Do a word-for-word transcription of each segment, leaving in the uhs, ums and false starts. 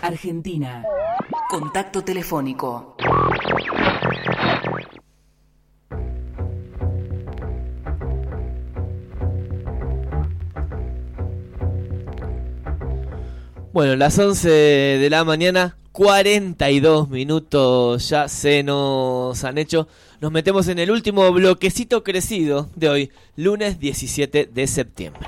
Argentina. Contacto telefónico. Bueno, las once de la mañana, cuarenta y dos minutos ya se nos han hecho. Nos metemos en el último bloquecito crecido de hoy, lunes diecisiete de septiembre.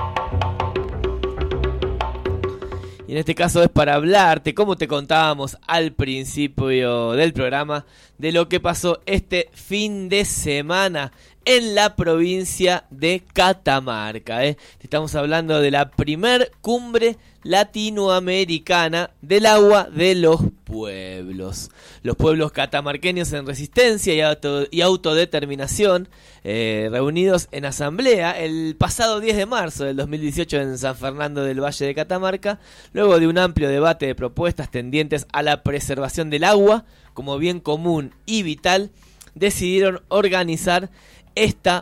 Y en este caso es para hablarte, como te contábamos al principio del programa, de lo que pasó este fin de semana en la provincia de Catamarca. ¿eh? Estamos hablando de la primer cumbre latinoamericana del agua de los pueblos. Los pueblos catamarqueños en resistencia y, auto, y autodeterminación, eh, reunidos en asamblea el pasado diez de marzo del dos mil dieciocho en San Fernando del Valle de Catamarca, luego de un amplio debate de propuestas tendientes a la preservación del agua como bien común y vital, decidieron organizar esta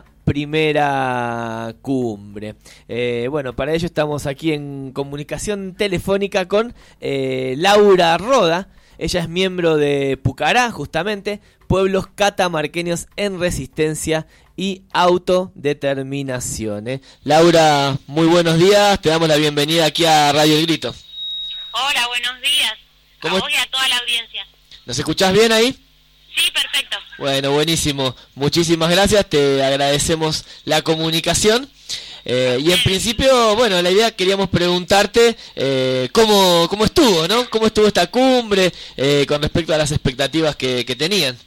primera cumbre. Eh, bueno, para ello estamos aquí en comunicación telefónica con eh, Laura Roda. Ella es miembro de Pucará, justamente, Pueblos Catamarqueños en Resistencia y Autodeterminación. ¿eh? Laura, muy buenos días. Te damos la bienvenida aquí a Radio El Grito. Hola, buenos días. ¿Cómo a vos y a toda la audiencia. ¿Nos escuchás bien ahí? Sí, perfecto. Bueno, buenísimo. Muchísimas gracias. Te agradecemos la comunicación. Eh, y en principio, bueno, la idea queríamos preguntarte eh, cómo, cómo estuvo, ¿no? ¿Cómo estuvo esta cumbre eh, con respecto a las expectativas que, que tenían?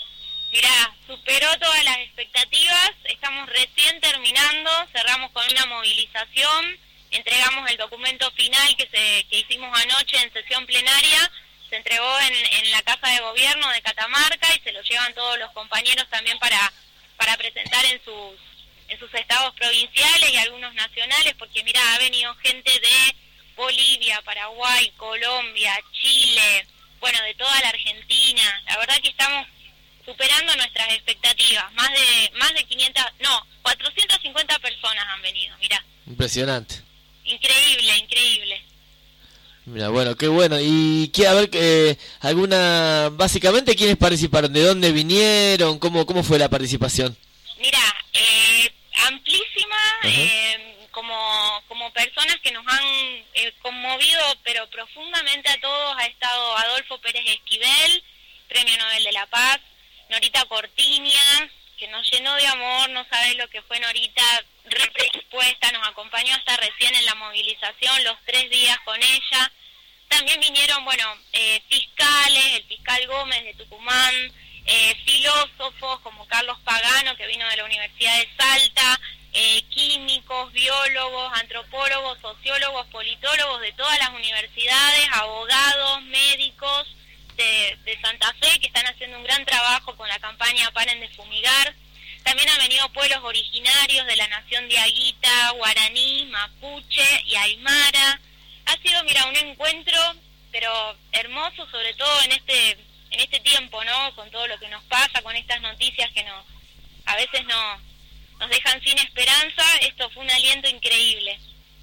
Mirá, superó todas las expectativas. Estamos recién terminando. Cerramos con una movilización. Entregamos el documento final que, se, que hicimos anoche en sesión plenaria. Se entregó en, en la Casa de Gobierno de Catamarca y se lo llevan todos los compañeros también para, para presentar en sus, en sus estados provinciales y algunos nacionales, porque mirá, ha venido gente de Bolivia, Paraguay, Colombia, Chile, bueno, de toda la Argentina. La verdad que estamos superando nuestras expectativas. Más de, más de quinientas, no, cuatrocientas cincuenta personas han venido, mirá. Impresionante. Increíble, increíble. Mira, bueno, qué bueno. Y qué, a ver, eh, alguna, básicamente, ¿quiénes participaron? ¿De dónde vinieron? ¿Cómo, cómo fue la participación? Mira, eh, amplísima, eh, como, como personas que nos han eh, conmovido, pero profundamente a todos, ha estado Adolfo Pérez Esquivel, Premio Nobel de la Paz, Norita Cortiña, que nos llenó de amor, no sabes lo que fue Norita, re predispuesta, nos acompañó hasta recién en la movilización, los tres días con ella. También vinieron, bueno, eh, fiscales, el fiscal Gómez de Tucumán, eh, filósofos como Carlos Pagano, que vino de la Universidad de Salta, eh, químicos, biólogos, antropólogos, sociólogos, politólogos de todas las universidades, abogados, médicos de, de Santa Fe, que están haciendo un gran trabajo con la campaña Paren de Fumigar. También han venido pueblos originarios de la nación de Aguita, Guaraní, Mapuche y Aymara. Ha sido, mira, un encuentro, pero hermoso, sobre todo en este en este tiempo, ¿no? Con todo lo que nos pasa, con estas noticias que nos a veces no, nos dejan sin esperanza. Esto fue un aliento increíble.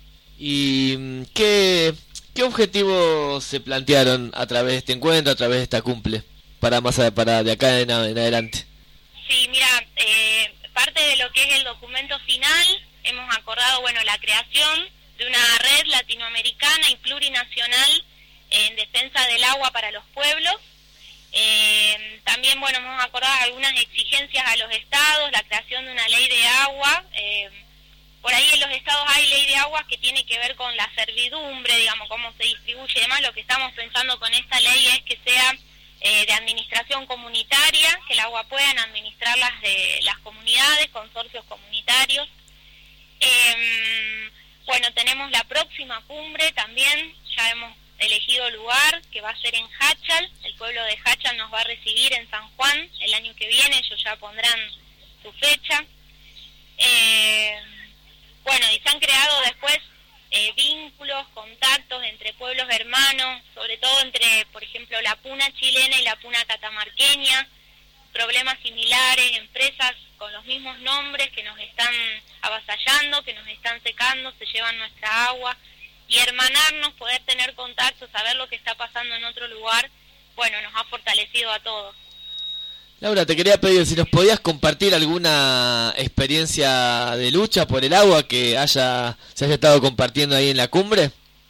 ¿Y qué, qué objetivos se plantearon a través de este encuentro, a través de esta cumbre, para más a, para de acá en, en adelante? Sí, mira, eh, parte de lo que es el documento final, hemos acordado, bueno, la creación de una red latinoamericana y plurinacional en defensa del agua para los pueblos. Eh, también, bueno, hemos acordado algunas exigencias a los estados, la creación de una ley de agua. Eh, por ahí en los estados hay ley de agua que tiene que ver con la servidumbre, digamos, cómo se distribuye y demás. Lo que estamos pensando con esta ley es que sea eh, de administración comunitaria, que el agua puedan administrar las, de, las comunidades, consorcios comunitarios. Eh, Bueno, tenemos la próxima cumbre también, ya hemos elegido lugar, que va a ser en Hachal. El pueblo de Hachal nos va a recibir en San Juan el año que viene, ellos ya pondrán su fecha. Eh, bueno, y se han creado después eh, vínculos, contactos entre pueblos hermanos, sobre todo entre, por ejemplo, la puna chilena y la puna catamarqueña, problemas similares, empresas con los mismos nombres que nos están avasallando, que nos están secando, se llevan nuestra agua. y hermanarnos, poder tener contacto, saber lo que está pasando en otro lugar, bueno, nos ha fortalecido a todos. Laura, te quería pedir si nos podías compartir alguna experiencia de lucha por el agua que haya se haya estado compartiendo ahí en la cumbre.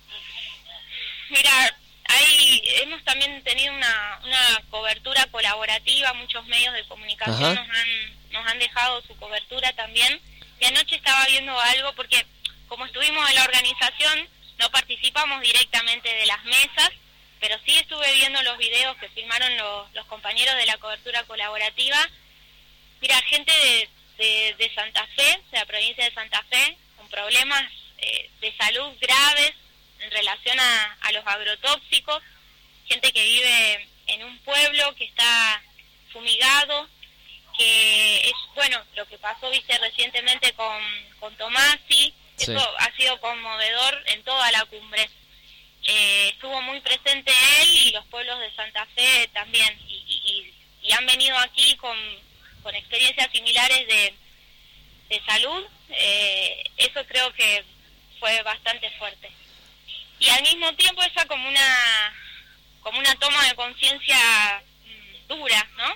Mira, ahí hemos también tenido una, una cobertura colaborativa, muchos medios de comunicación nos han, nos han dejado su cobertura también, y anoche estaba viendo algo, porque como estuvimos en la organización, no participamos directamente de las mesas, pero sí estuve viendo los videos que filmaron los, los compañeros de la cobertura colaborativa. Mira, gente de, de, de Santa Fe, de la provincia de Santa Fe, con problemas eh, de salud graves en relación a, a los agrotóxicos, gente que vive en un pueblo que está fumigado, que es, bueno, lo que pasó, viste, recientemente con, con Tomasi, sí. Eso ha sido conmovedor en toda la cumbre. Eh, estuvo muy presente él y los pueblos de Santa Fe también, y, y, y han venido aquí con, con experiencias similares de, de salud. Eh, eso creo que fue bastante fuerte. Y al mismo tiempo esa como una como una toma de conciencia dura, ¿no?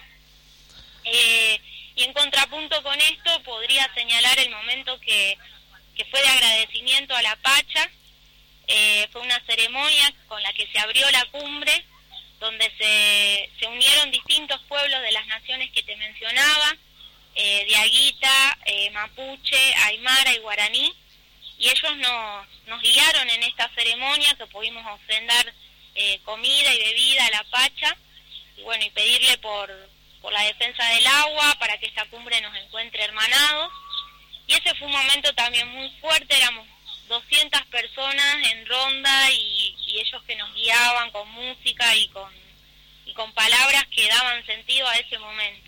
Eh, y en contrapunto con esto podría señalar el momento que, que fue de agradecimiento a la Pacha. Eh, fue una ceremonia con la que se abrió la cumbre, donde se, se unieron distintos pueblos de las naciones que te mencionaba, eh, Diaguita, eh, Mapuche, Aymara y Guaraní, y ellos nos, nos guiaron en esta ceremonia, que pudimos ofrendar eh, comida y bebida a la Pacha, y bueno, y pedirle por, por la defensa del agua, para que esta cumbre nos encuentre hermanados. Y ese fue un momento también muy fuerte, éramos doscientas personas en ronda, y, y ellos que nos guiaban con música y con, y con palabras que daban sentido a ese momento.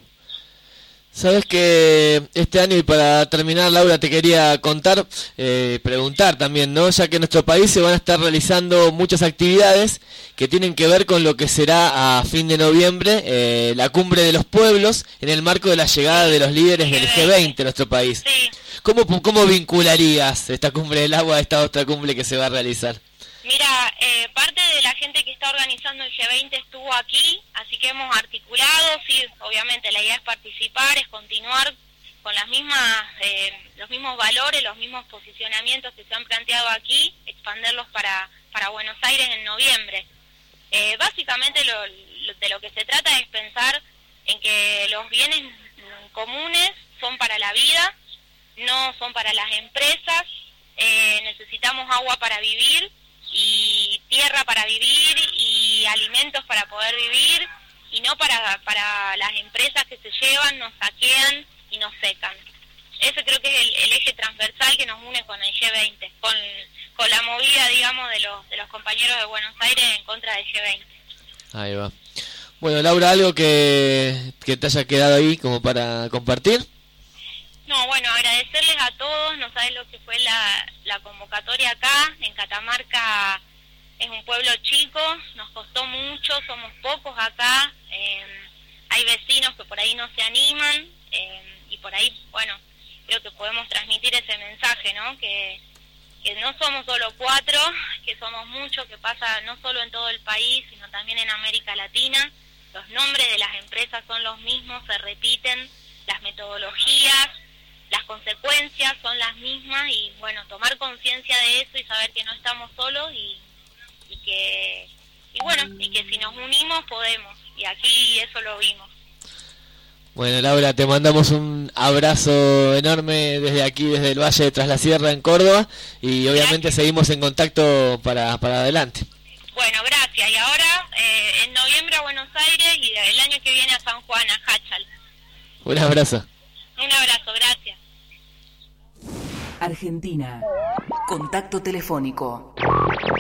Sabes que este año, y para terminar, Laura, te quería contar, eh, preguntar también, ¿no? Ya que en nuestro país se van a estar realizando muchas actividades que tienen que ver con lo que será a fin de noviembre eh, la Cumbre de los Pueblos, en el marco de la llegada de los líderes del G veinte a nuestro país. Sí. ¿Cómo, ¿Cómo vincularías esta Cumbre del Agua a esta otra cumbre que se va a realizar? Mira, eh, parte de la gente que está organizando el G veinte estuvo aquí, así que hemos articulado, sí, obviamente la idea es participar, es continuar con las mismas, eh, los mismos valores, los mismos posicionamientos que se han planteado aquí, expanderlos para, para Buenos Aires en noviembre. Eh, básicamente lo, lo, de lo que se trata es pensar en que los bienes comunes son para la vida, no son para las empresas. Eh, necesitamos agua para vivir, y tierra para vivir, y alimentos para poder vivir, y no para para las empresas que se llevan, nos saquean y nos secan. Ese creo que es el, el eje transversal que nos une con el G veinte, con, con la movida, digamos, de los de los compañeros de Buenos Aires en contra del G veinte. Ahí va. Bueno, Laura, ¿algo que, que te haya quedado ahí como para compartir? No, bueno, agradecerles a todos, no sabes lo que fue la, la convocatoria acá, en Catamarca es un pueblo chico, nos costó mucho, somos pocos acá, eh, hay vecinos que por ahí no se animan, eh, y por ahí, bueno, creo que podemos transmitir ese mensaje, ¿no? Que, que no somos solo cuatro, que somos muchos, que pasa no solo en todo el país, sino también en América Latina. Los nombres de las empresas son los mismos, se repiten, las metodologías, las consecuencias son las mismas, y bueno, tomar conciencia de eso y saber que no estamos solos, y, y que y bueno, y que si nos unimos podemos, y aquí eso lo vimos. Bueno, Laura, te mandamos un abrazo enorme desde aquí, desde el Valle de Tras la Sierra en Córdoba, y obviamente gracias. Seguimos en contacto para, para adelante. Bueno, gracias, y ahora eh, en noviembre a Buenos Aires, y el año que viene a San Juan, a Hachal. Un abrazo. Un abrazo, gracias. Argentina. Contacto telefónico.